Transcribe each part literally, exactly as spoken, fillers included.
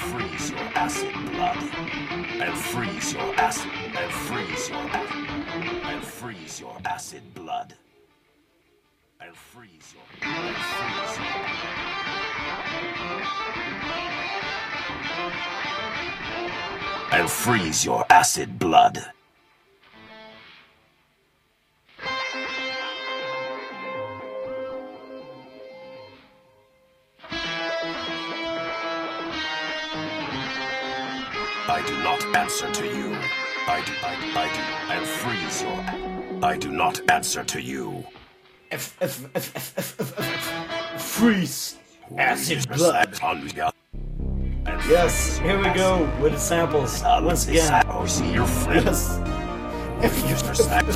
freeze your acid blood. And freeze your acid. And freeze your acid. And freeze your acid blood. And freeze your. And freeze your. And freeze your acid blood. I do not answer to you. I do, I, I do, and freeze your. I do not answer to you. F, F, F, F, F, F, F, freeze acid blood. Yes, here we go with the samples once again. Oh, see your friend. Yes. F, F, F, F,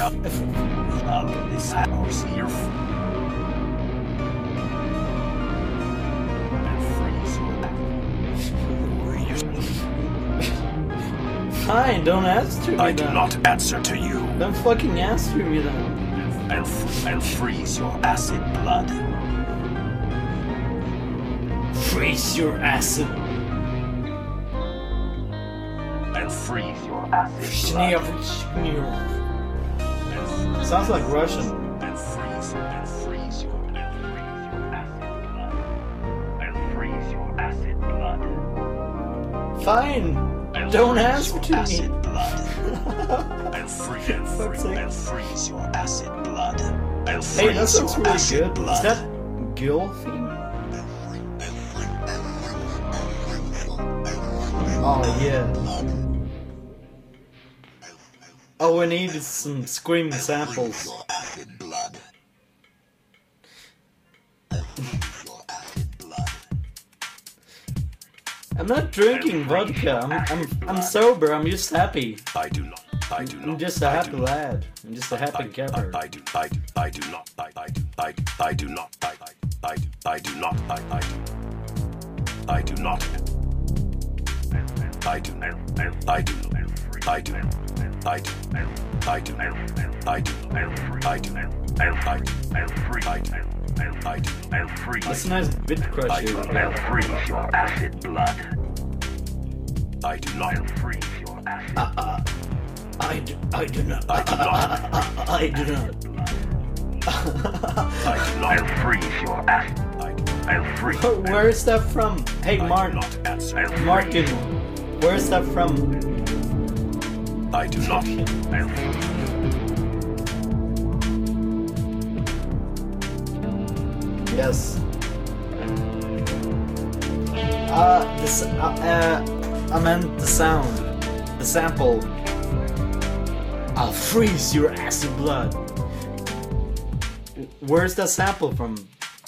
Oh, see your friend. Fine, don't answer me I then. do not answer to you. Don't fucking answer me then. And, f and freeze your acid blood. Freeze your acid. And freeze your acid Schneer, schneer. Sounds like Russian. And freeze, and freeze your, and freeze your acid blood. And freeze your acid blood. Fine. And Don't freeze answer your to acid me. blood. And free and Fuck's free sake. and freeze your acid blood. And freeze Hey, that sounds your really acid good. blood. Is that Gilfy? Oh yeah. Oh, we needed some scream samples. Your acid blood. Your acid blood. I'm not drinking vodka. I'm I'm I'm sober. I'm just happy. I do not. I do not. I'm just a I happy do not. lad. I'm just a happy I, gabber. I, I do. I do. I do not. I, I do. I do. I do not. I, I, I do. I do not. I, I do. I do not. I do. I do. I do. I do. I do. I do. I do. I do. I do. That's a nice bit I crusher. do not freeze your acid blood. I do not freeze your acid. Uh, uh, I do, I do not. I do not. I do not. I do not freeze your acid. I do. I freeze. Where is that from? Hey, I do Mark. not answer. Martin. Where is that from? I do not. Yes. Uh, this. Uh, uh, I meant the sound, the sample. I'll freeze your acid blood. Where's that sample from?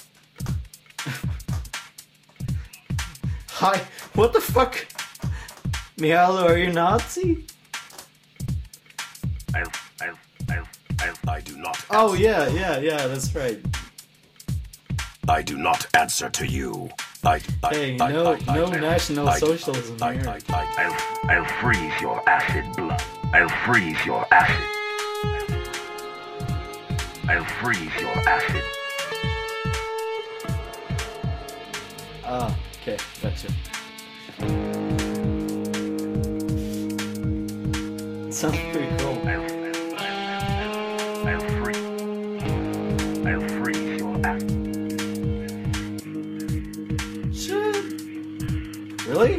Hi. What the fuck? Mihailo, are you Nazi? I, I, I, I, I do not. Oh yeah, yeah, yeah. That's right. I do not answer to you. I, I, Hey, I, no, I, I, no I, national I, socialism I, here. I, I, I, I'll freeze your acid blood. I'll freeze your acid. I'll freeze your acid. Ah, okay, gotcha. Sounds pretty cool. I'll, I'll, I'll freeze. I'll freeze your acid. Shit. Really?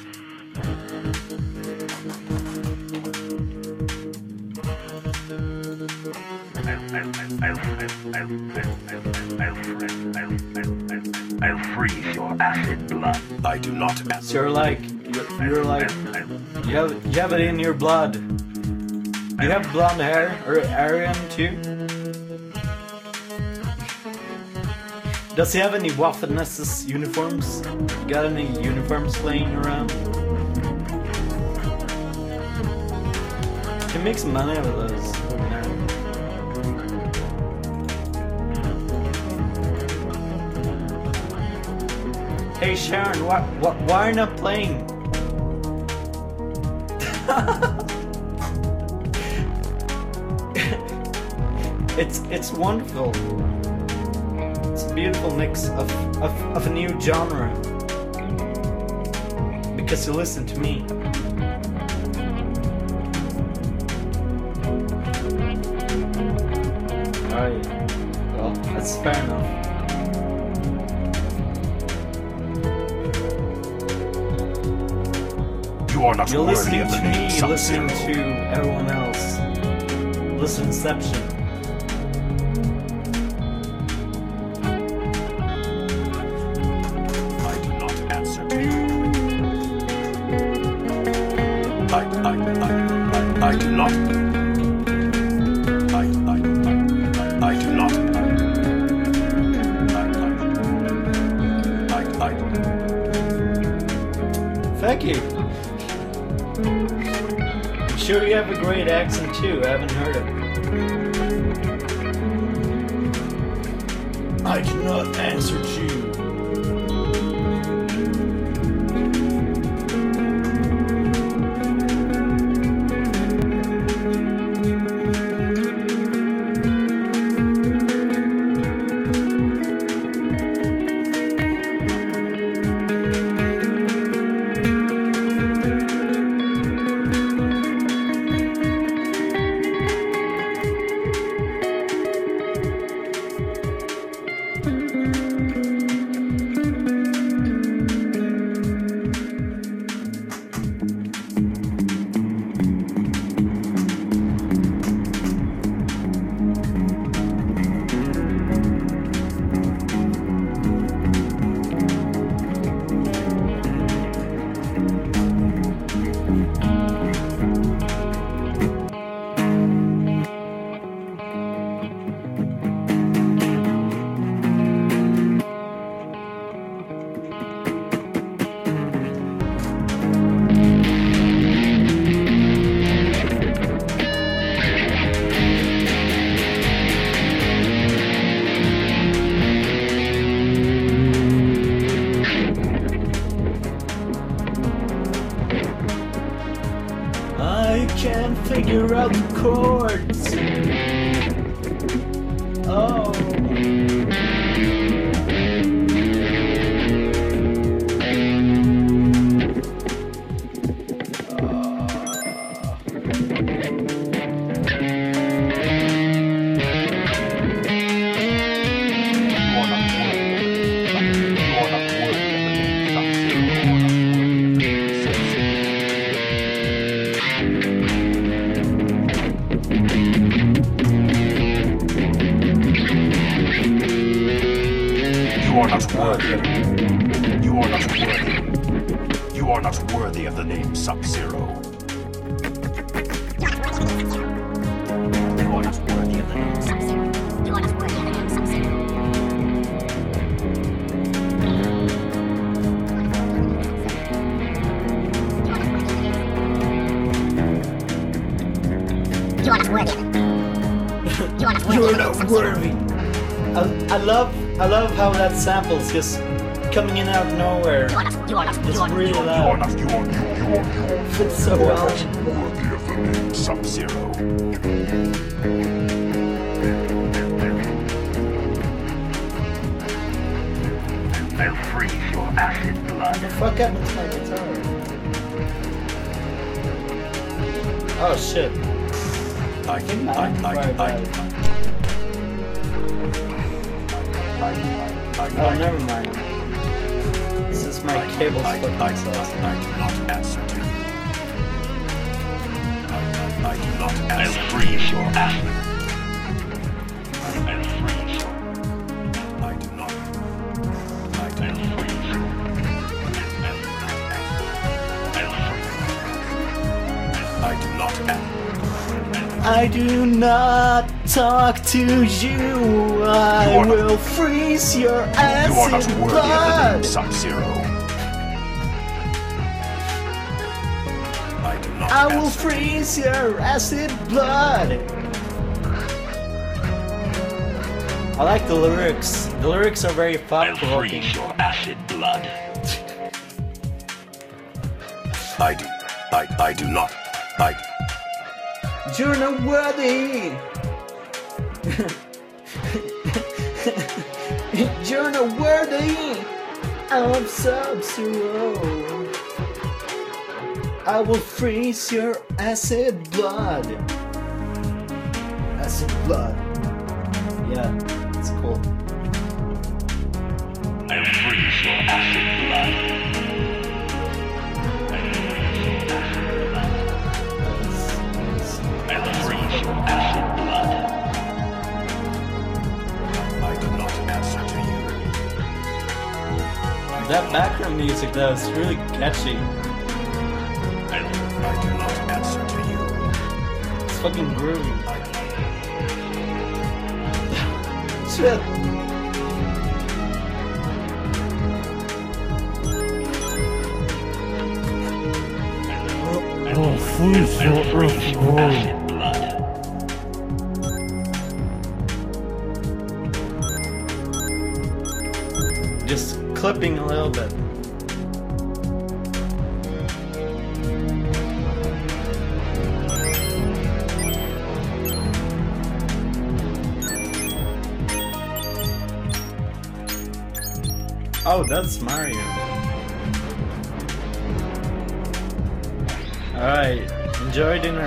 I'll freeze your acid blood. I do not So answer. you're like, you're, you're like, you have, you have it in your blood. You have blonde hair, or Aryan too? Does he have any Waffen-S S uniforms? Got any uniforms laying around? Can make some money out of those. Hey Sharon, why, why, why are you not playing? it's it's wonderful. It's a beautiful mix of, of, of a new genre. because you listen to me. Alright. Well, that's fair enough. You are not You're worthy listening of the to name me, you're listening Sub-Zero. to everyone else. Listenception. I do not answer to you. I, I, I, I, I do not. I, I, I, I, I do not. I, I, I, I, Thank you. I'm sure you have a great accent too. I haven't heard it. I cannot answer to you. I can't figure out the chords. Oh. You are not worthy. You are not worthy. You are not worthy of the name Sub-Zero. You are not worthy of the name Sub-Zero. You are not worthy of the name Sub-Zero. You are not worthy of it. You are not worthy. You're not worthy. I, I love I love how that sample's just coming in out of nowhere. You are not. You are not. It's You are not. really You are loud. not. You are. You, you are. You are. It's so You are well. not worthy of the name Sub-Zero. I'll freeze your acid blood. Fuck happened to my guitar? Oh shit. I, think I, I'm I, right I, about it. I, I, Oh, never mind. This is my cable's I, I, fucking I, sauce. I do not answer to you. I, I, I do not answer. I'll freeze your acid. I'll freeze your. I do not. I do not freeze you. I'll freeze. I do not answer. I do not talk to you. I You are not- will freeze your You are not acid worthy of the name blood. Sub-Zero. I do not I will answer. freeze your acid blood. I like the lyrics. The lyrics are very I'll thought-provoking. freeze your acid blood. I do. I. I do not. I. You're not worthy. You're not worthy of Sub-Zero. I will freeze your acid blood. Acid blood. Yeah, it's cool. I'll freeze your acid blood. I'll freeze your acid blood. I'll freeze your acid blood. I cannot answer to you. That background music though is really catchy. I cannot answer to you. It's fucking groovy. I Shit. will freeze your acid blood. Just clipping a little bit. Oh, that's Mario. Alright, enjoy dinner.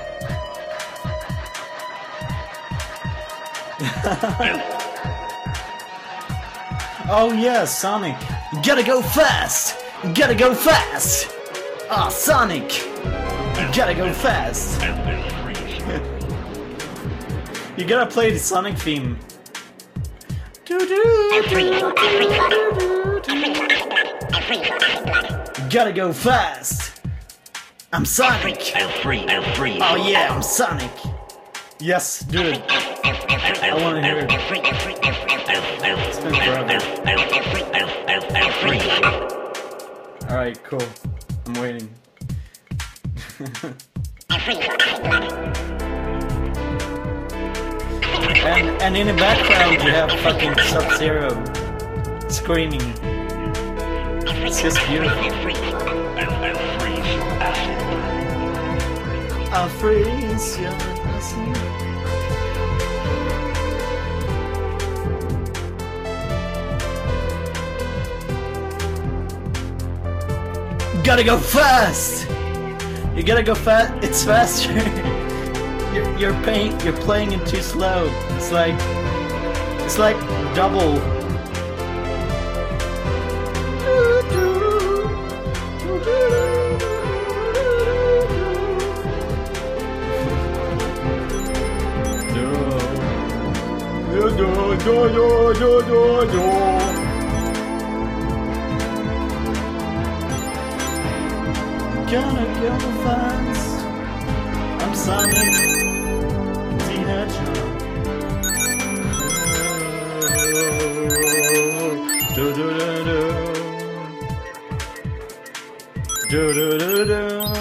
Oh yeah, Sonic. You gotta go fast! You gotta go fast! Ah, oh, Sonic! You gotta go fast! You gotta play the Sonic theme. You gotta go fast! I'm Sonic! Oh yeah, I'm Sonic! Yes, do it. I wanna hear it. It's been forever. Alright, cool. I'm waiting. and, and in the background you have fucking Sub-Zero screaming. It's just beautiful. I'll freeze your acid. You gotta go fast! You gotta go fast. It's faster. you're you're paying. You're playing it too slow. It's like it's like double. Gonna go fast. I'm Sonic the Hedgehog. Do do do do. Do do do do.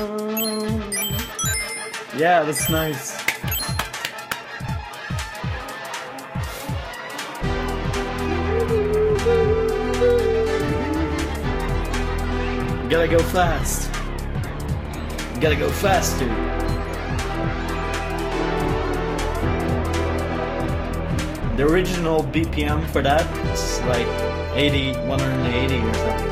Yeah, that's nice. You gotta go fast. You gotta go faster. The original B P M for that is like eighty, one hundred eighty or something.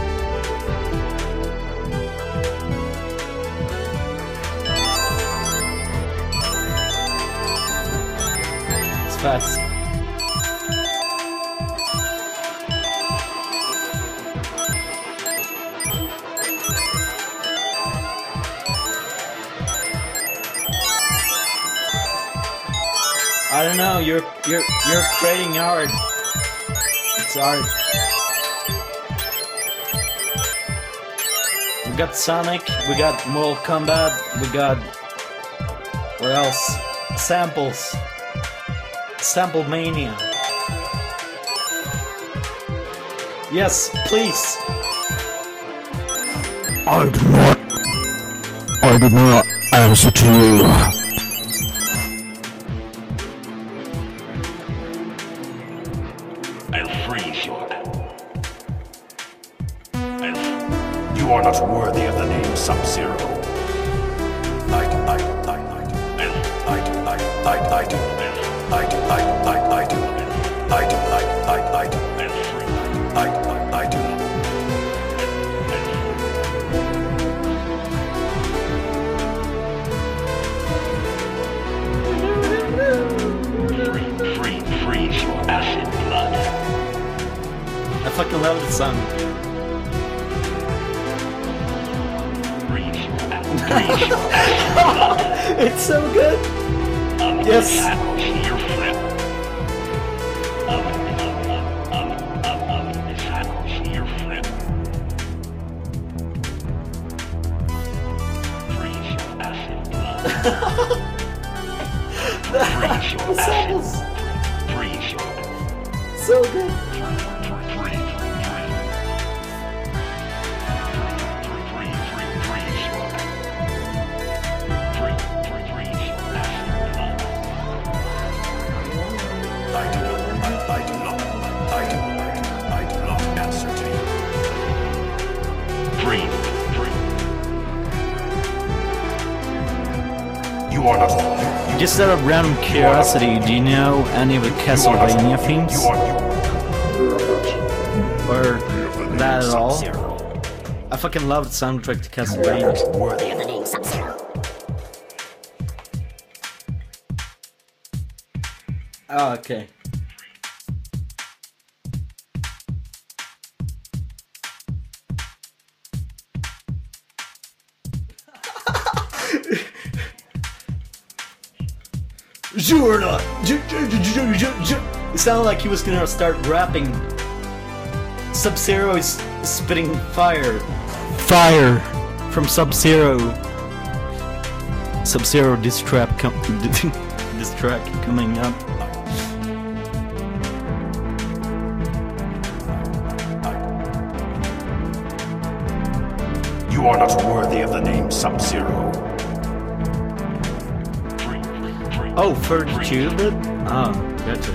It's fast. I don't know, you're you're you're creating art. It's art. We got Sonic, we got Mortal Kombat, we got what else? Samples. Sample Mania. Yes, please. I do not I do not answer to you. You are not worthy of the name Sub-Zero. I, I, I, I, I, I, I, I, I do. I, I, I, I do. I, I, I, I do. I, I, I do. fucking love the song. It's so good. Yes. The samples. So good. You are not. Just out of random curiosity, do you know any of the Castlevania themes? Or that at all? I fucking love the soundtrack to Castlevania. Worthy of the name Sub-Zero. Oh, okay. You're not. It sounded like he was gonna start rapping. Sub-Zero is spitting fire. Fire from Sub-Zero. Sub-Zero diss trap com this track coming up. You are not worthy of the name Sub-Zero. Oh, for the tube? Ah, gotcha.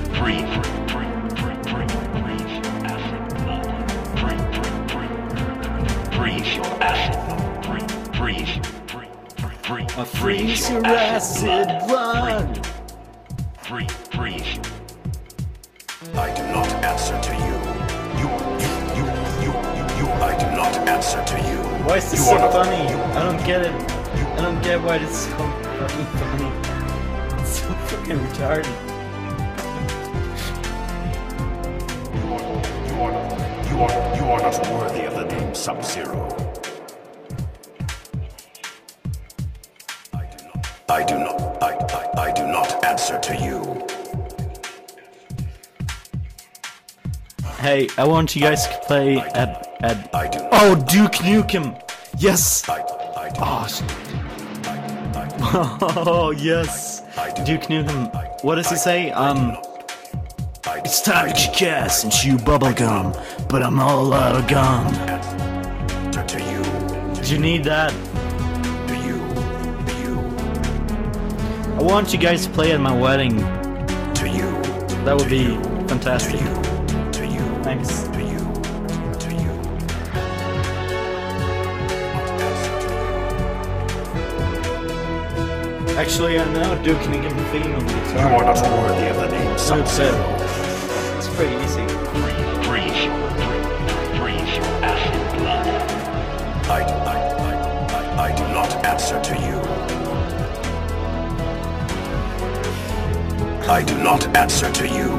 A freeze your acid blood. Free, free. I do not answer to you. You, you, you, you, you, you. I do not answer to you. Why is this You so are not- funny? I don't get it. I don't get why this is so fucking funny. It's so fucking retarded. You are, you are, you are, you are not worthy of the name Sub-Zero. I do not, I do not, I, I, I do not answer to you. Hey, I want you guys to play at at. I do. Oh, Duke Nukem. Yes. I, I do. Oh, sh- I, I, oh yes. Duke Nukem. What does he say? Um. I, It's time to kick ass and chew bubblegum, but I'm all out of gum. to, to you. Do you need that? To you. To you. I want you guys to play at my wedding. To you. That would to be you, fantastic. To you. To you. Thanks. To you. To you. Actually, I know Duke Nukem theme on the You guitar. are not worthy of the name Dude Sub-Zero. said it's pretty easy. Breathe. Breathe. Acid blood. I, I, I, I, I do not answer to you. I do not answer to you.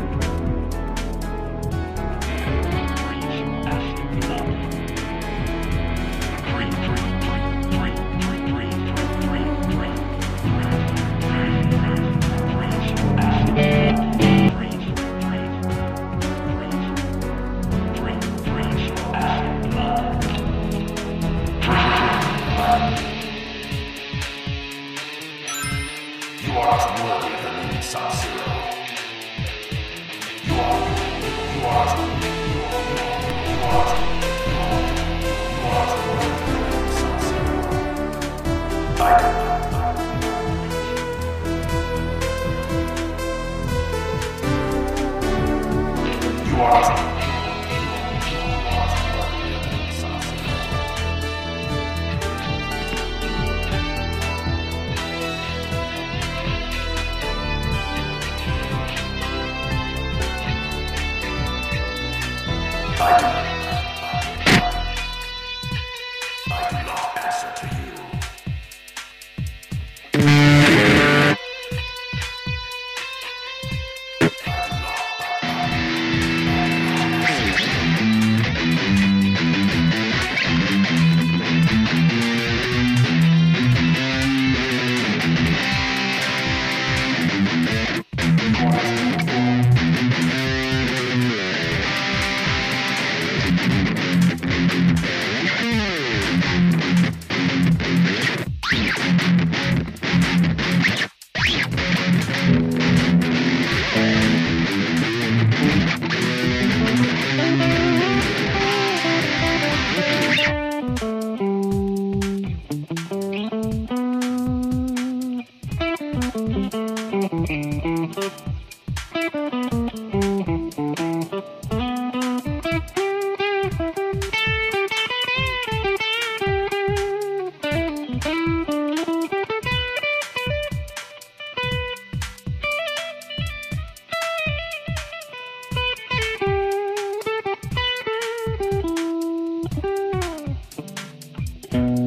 You are not worthy of the name Sub-Zero. You are, you are, you are, you are, you are not worthy of the name Sub-Zero. I You are not.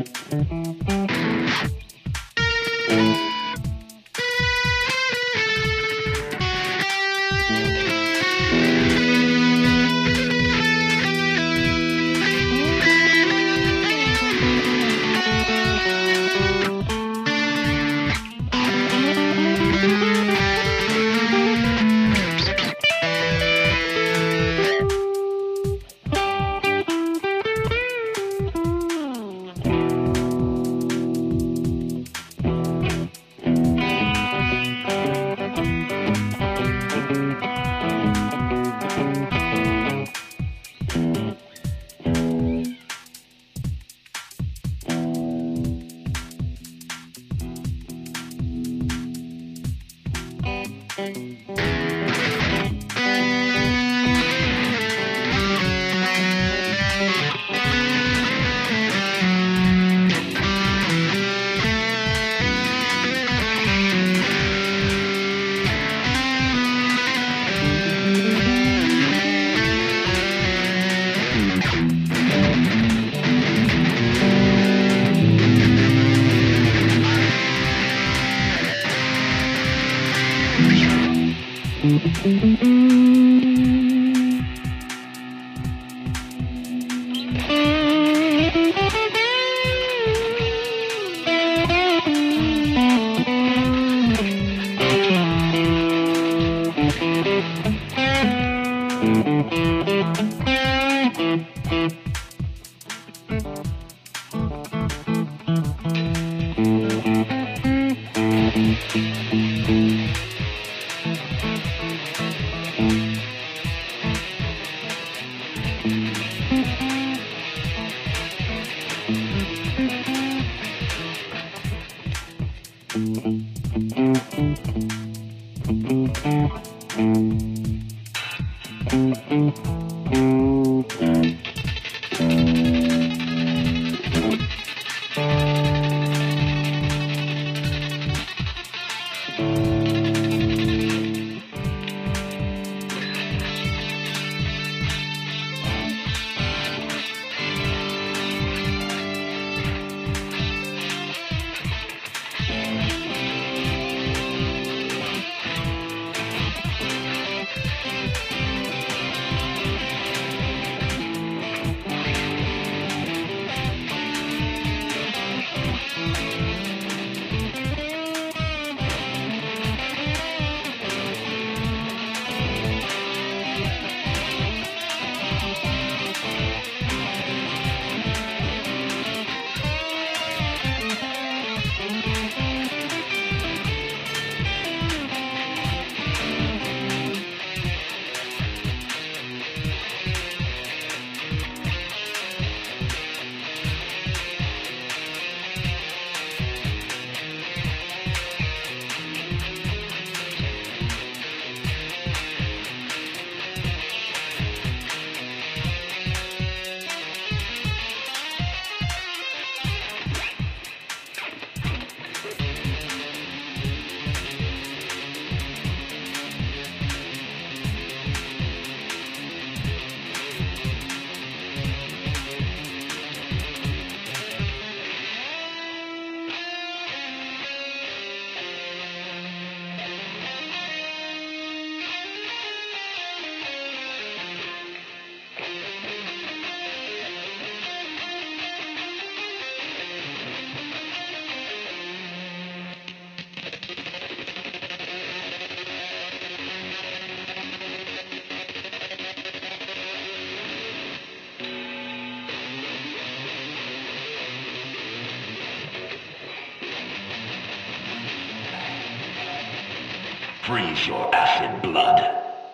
Freeze your acid blood.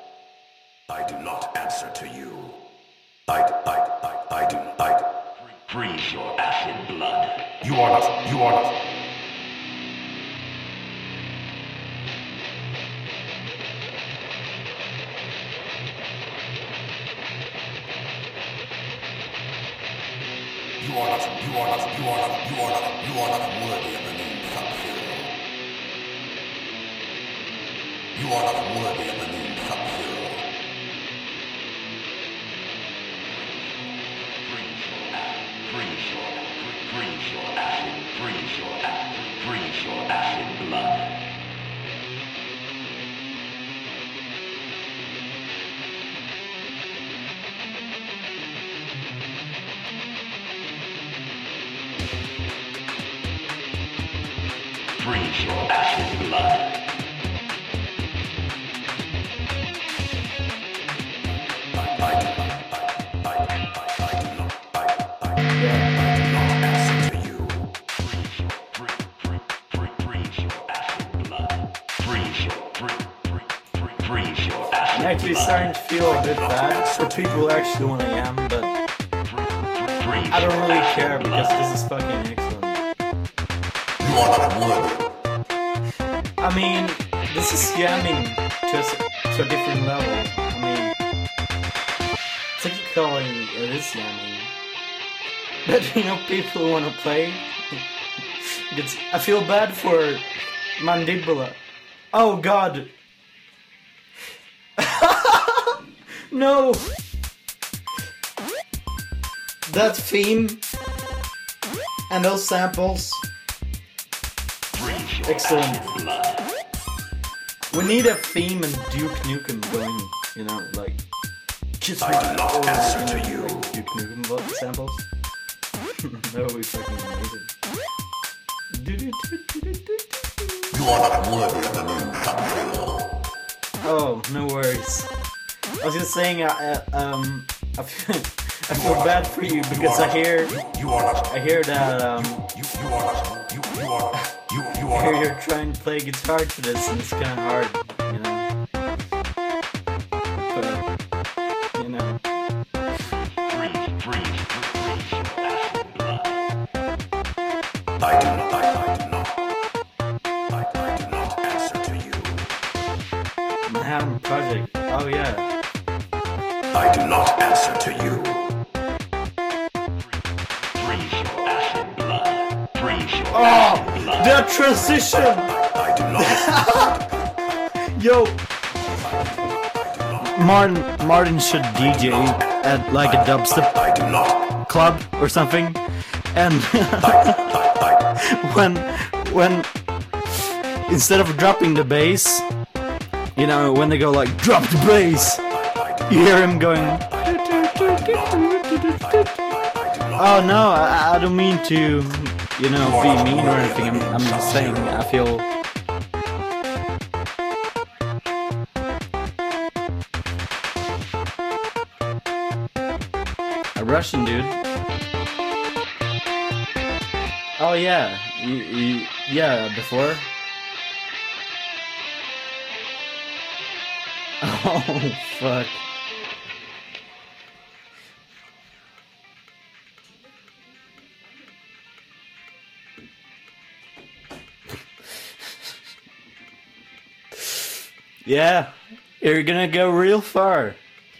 I do not answer to you. I, I, I, I do, I. Freeze your acid blood. You are not, you are not. You are not, you are not, you are not, you are not, you are not worthy of the name Sub-Zero. You are not worthy of the name Sub-Zero. Freeze your, freeze your, freeze your. freeze your acid blood. I'm actually starting to feel a bit bad for people who actually want to yam, but I don't really care because this is fucking excellent. I mean, this is yamming to a, to a different level. I mean, technically it is yamming. But you know, people who want to play, it's, I feel bad for Mandibula. Oh god. No! That theme and those samples. Excellent. We need a theme and Duke Nukem going, you know, like. Just I do not oh, answer to you. Like Duke Nukem samples. That would be fucking amazing. You are not worthy of the new country. Oh, no worries. I was just saying, uh, um, I feel, I feel bad for you because I hear, you are not, I hear that, um, you, you are not, you, you are not, you, you I are hear not. you're trying to play guitar to this and it's kind of hard, you know. But, you know. Freeze, freeze, freeze, I do not, I, I do not, I, I do not answer to you. Manhattan Project, oh yeah. I do not answer to you. Freeze your acid blood. Freeze your Oh, acid blood. that transition! I do not. Yo! Martin, Martin should D J at like a dubstep I do not. club or something, and when, when, instead of dropping the bass, you know, when they go like, drop the bass! You hear him going. Oh no, I, I don't mean to, you know, be mean or anything. I'm, I'm just saying I feel. A Russian dude. Oh yeah, you, you, yeah, before. Oh fuck. Yeah, you're gonna go real far.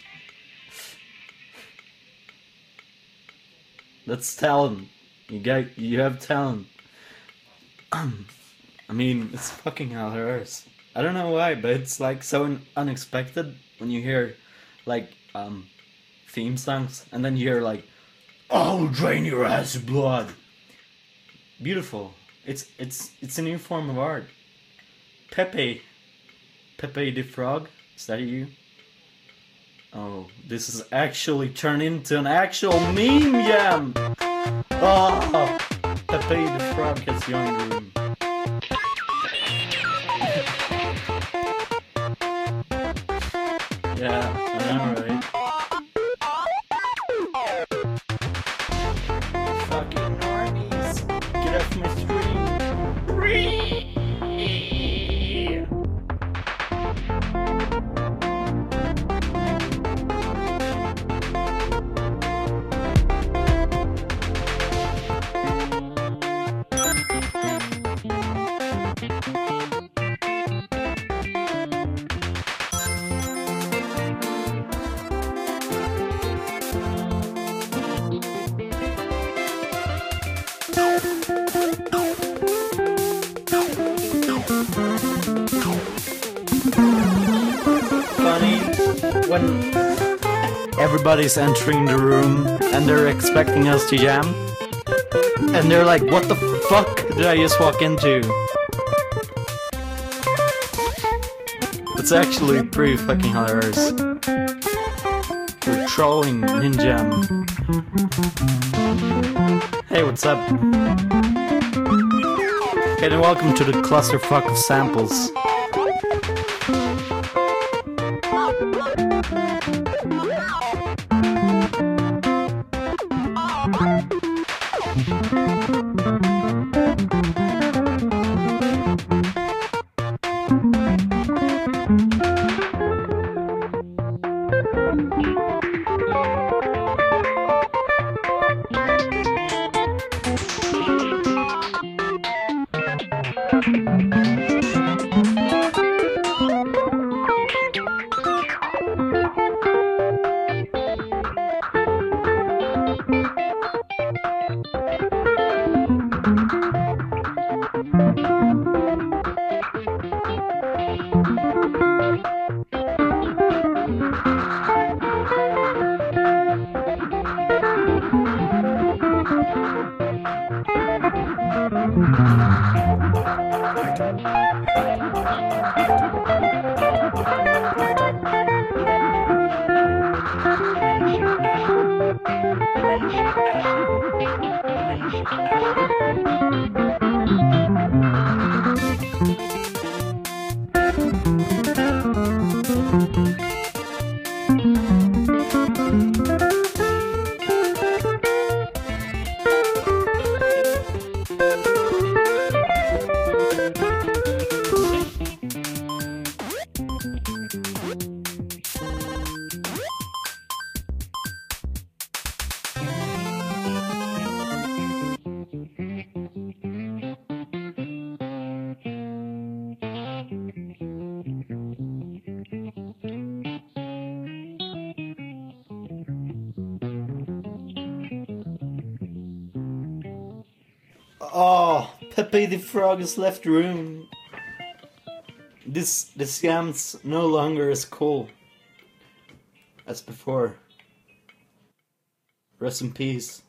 That's talent. You got, you have talent. I mean, it's fucking hilarious. I don't know why, but it's like so un unexpected when you hear like um theme songs and then you hear like, "I'll drain your ass blood." Beautiful. It's it's it's a new form of art. Pepe. Pepe the Frog? Is that you? Oh, this is actually turned into an actual meme jam! Oh, Pepe the Frog has joined the room. Yeah, I know, right? Fucking normies! Get off my stream! Free! Funny when everybody's entering the room and they're expecting us to jam, and they're like, "What the fuck did I just walk into?" It's actually pretty fucking hilarious. We're trolling Ninjam. Hey, what's up? Okay, then welcome to the clusterfuck of samples. Oh, Pepe the Frog has left the room. This the scam's no longer as cool as before. Rest in peace.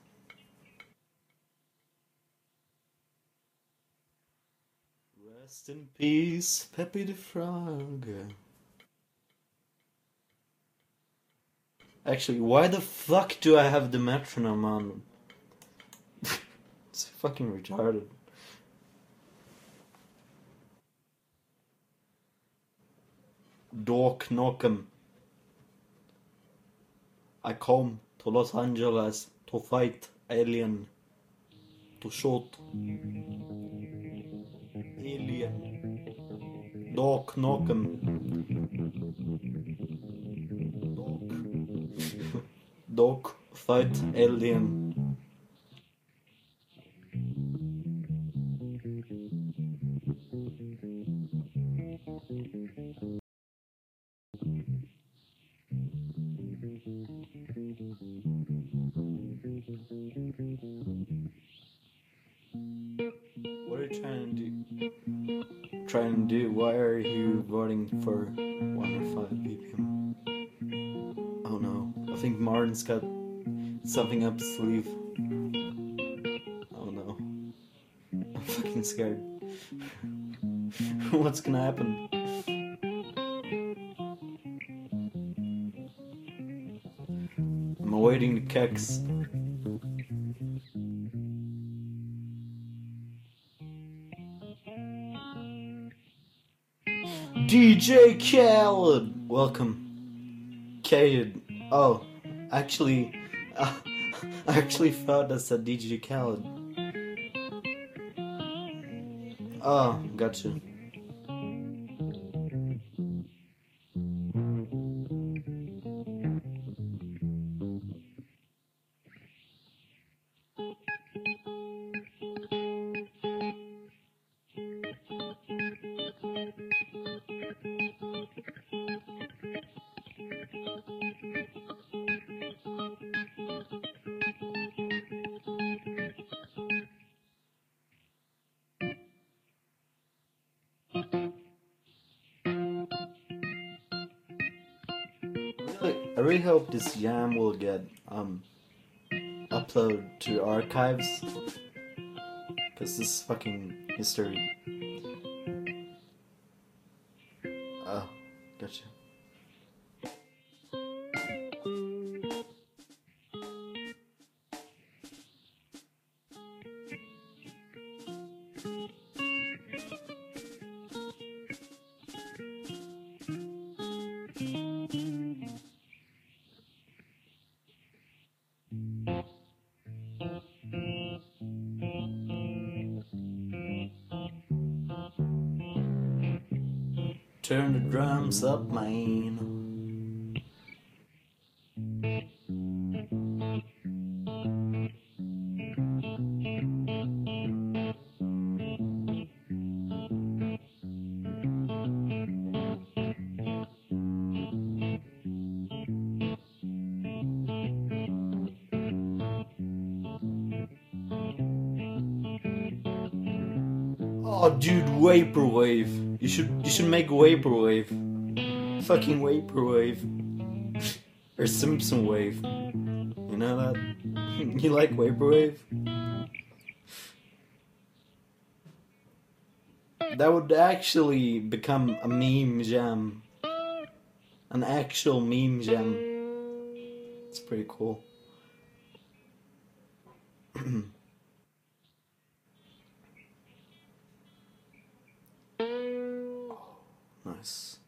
Rest in peace, Pepe the Frog. Actually, why the fuck do I have the metronome on? It's fucking retarded. Doc Knockem. I come to Los Angeles to fight alien. To shoot alien. Doc Knockem. Doc. Doc fight alien. What are you trying to do? Trying to do? Why are you voting for one or five B P M? Oh no, I think Martin's got something up his sleeve. Oh no, I'm fucking scared. What's gonna happen? I'm awaiting the keks. D J Khaled! Welcome. Khaled. Oh, actually, uh, I actually thought that said D J Khaled. Oh, gotcha. I really hope this jam will get um uploaded to archives, because this is fucking history. Oh, gotcha. turn the drums up, man. Oh, dude, vaporwave. You should you should make vaporwave. Fucking vaporwave. Or Simpson wave. You know that? You like vaporwave? That would actually become a meme jam. An actual meme jam. It's pretty cool. Nice.